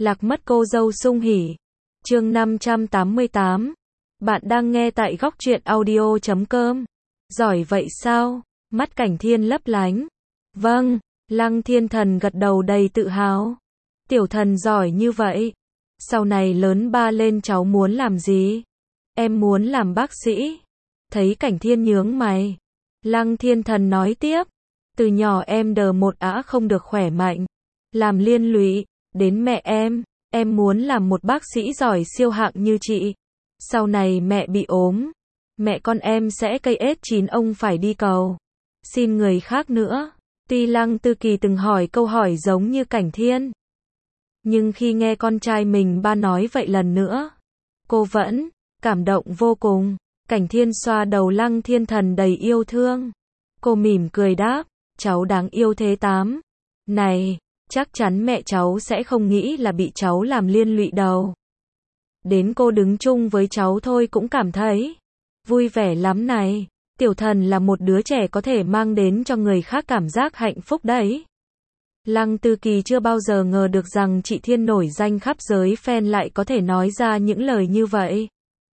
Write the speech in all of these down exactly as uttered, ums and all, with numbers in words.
Lạc mất cô dâu sung hỉ. Chương năm trăm tám mươi tám. Bạn đang nghe tại góc truyện audio chấm com. Giỏi vậy sao? Mắt Cảnh Thiên lấp lánh. Vâng, Lăng Thiên Thần gật đầu đầy tự hào. Tiểu thần giỏi như vậy. Sau này lớn ba lên cháu muốn làm gì? Em muốn làm bác sĩ. Thấy Cảnh Thiên nhướng mày. Lăng Thiên Thần nói tiếp. Từ nhỏ em đờ một ả không được khỏe mạnh. Làm liên lụy đến mẹ em. Em muốn làm một bác sĩ giỏi siêu hạng như chị. Sau này mẹ bị ốm. Mẹ con em sẽ cây ết chín ông phải đi cầu xin người khác nữa. Tuy Lăng Tư Kỳ từng hỏi câu hỏi giống như Cảnh Thiên, nhưng khi nghe con trai mình ba nói vậy lần nữa, cô vẫn cảm động vô cùng. Cảnh Thiên xoa đầu Lăng Thiên Thần đầy yêu thương. Cô mỉm cười đáp, cháu đáng yêu thế tám. Này, chắc chắn mẹ cháu sẽ không nghĩ là bị cháu làm liên lụy đâu. Đến cô đứng chung với cháu thôi cũng cảm thấy vui vẻ lắm này. Tiểu thần là một đứa trẻ có thể mang đến cho người khác cảm giác hạnh phúc đấy. Lăng Tư Kỳ chưa bao giờ ngờ được rằng chị Thiên nổi danh khắp giới fan lại có thể nói ra những lời như vậy.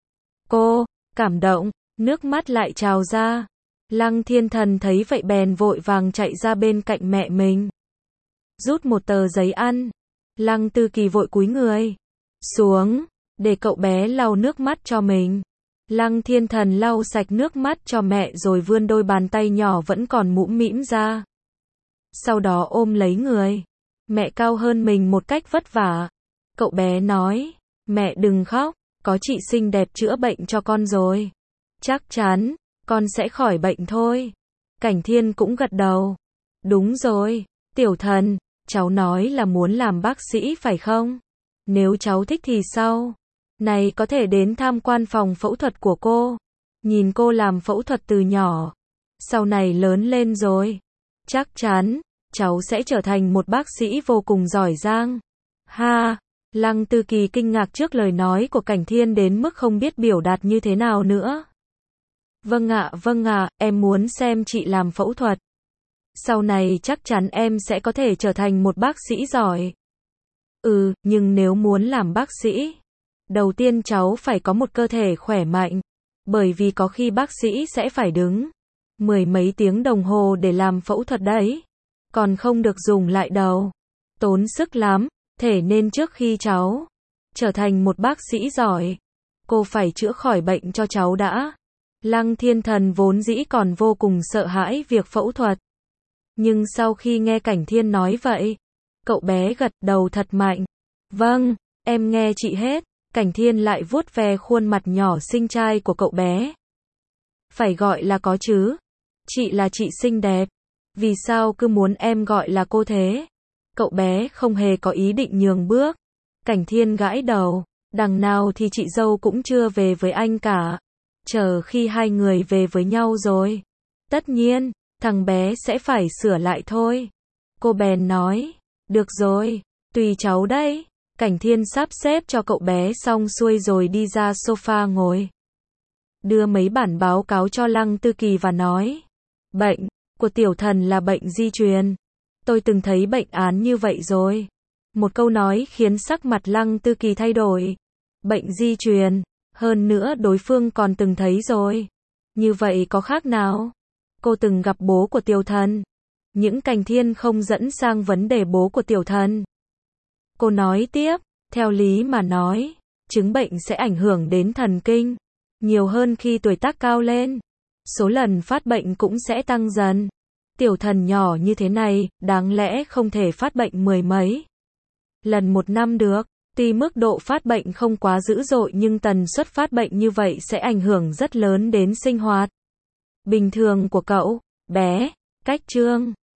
Cô cảm động, nước mắt lại trào ra. Lăng Thiên Thần thấy vậy bèn vội vàng chạy ra bên cạnh mẹ mình, rút một tờ giấy ăn. Lăng Tư Kỳ vội cúi người xuống để cậu bé lau nước mắt cho mình. Lăng Thiên Thần lau sạch nước mắt cho mẹ rồi vươn đôi bàn tay nhỏ vẫn còn mũm mĩm ra. Sau đó ôm lấy người mẹ cao hơn mình một cách vất vả. Cậu bé nói, mẹ đừng khóc, có chị xinh đẹp chữa bệnh cho con rồi. Chắc chắn, con sẽ khỏi bệnh thôi. Cảnh Thiên cũng gật đầu. Đúng rồi, Tiểu Thần, cháu nói là muốn làm bác sĩ phải không? Nếu cháu thích thì sau này có thể đến tham quan phòng phẫu thuật của cô. Nhìn cô làm phẫu thuật từ nhỏ. Sau này lớn lên rồi, chắc chắn, cháu sẽ trở thành một bác sĩ vô cùng giỏi giang. Ha! Lăng Tư Kỳ kinh ngạc trước lời nói của Cảnh Thiên đến mức không biết biểu đạt như thế nào nữa. Vâng ạ, vâng ạ, em muốn xem chị làm phẫu thuật. Sau này chắc chắn em sẽ có thể trở thành một bác sĩ giỏi. Ừ, nhưng nếu muốn làm bác sĩ, đầu tiên cháu phải có một cơ thể khỏe mạnh. Bởi vì có khi bác sĩ sẽ phải đứng mười mấy tiếng đồng hồ để làm phẫu thuật đấy. Còn không được dùng lại đầu. Tốn sức lắm. Thế nên trước khi cháu trở thành một bác sĩ giỏi, cô phải chữa khỏi bệnh cho cháu đã. Lăng Thiên Thần vốn dĩ còn vô cùng sợ hãi việc phẫu thuật. Nhưng sau khi nghe Cảnh Thiên nói vậy, cậu bé gật đầu thật mạnh. Vâng, em nghe chị hết. Cảnh Thiên lại vuốt ve khuôn mặt nhỏ xinh trai của cậu bé. Phải gọi là có chứ. Chị là chị xinh đẹp. Vì sao cứ muốn em gọi là cô thế? Cậu bé không hề có ý định nhường bước. Cảnh Thiên gãi đầu. Đằng nào thì chị dâu cũng chưa về với anh cả. Chờ khi hai người về với nhau rồi, tất nhiên, thằng bé sẽ phải sửa lại thôi. Cô bèn nói. Được rồi, tùy cháu đấy. Cảnh Thiên sắp xếp cho cậu bé xong xuôi rồi đi ra sofa ngồi. Đưa mấy bản báo cáo cho Lăng Tư Kỳ và nói. Bệnh của Tiểu Thần là bệnh di truyền. Tôi từng thấy bệnh án như vậy rồi. Một câu nói khiến sắc mặt Lăng Tư Kỳ thay đổi. Bệnh di truyền, hơn nữa đối phương còn từng thấy rồi. Như vậy có khác nào? Cô từng gặp bố của Tiểu Thần. Những Cảnh Thiên không dẫn sang vấn đề bố của Tiểu Thần. Cô nói tiếp, theo lý mà nói, chứng bệnh sẽ ảnh hưởng đến thần kinh nhiều hơn khi tuổi tác cao lên. Số lần phát bệnh cũng sẽ tăng dần. Tiểu Thần nhỏ như thế này, đáng lẽ không thể phát bệnh mười mấy lần một năm được. Tuy mức độ phát bệnh không quá dữ dội nhưng tần suất phát bệnh như vậy sẽ ảnh hưởng rất lớn đến sinh hoạt bình thường của cậu bé. Cách chương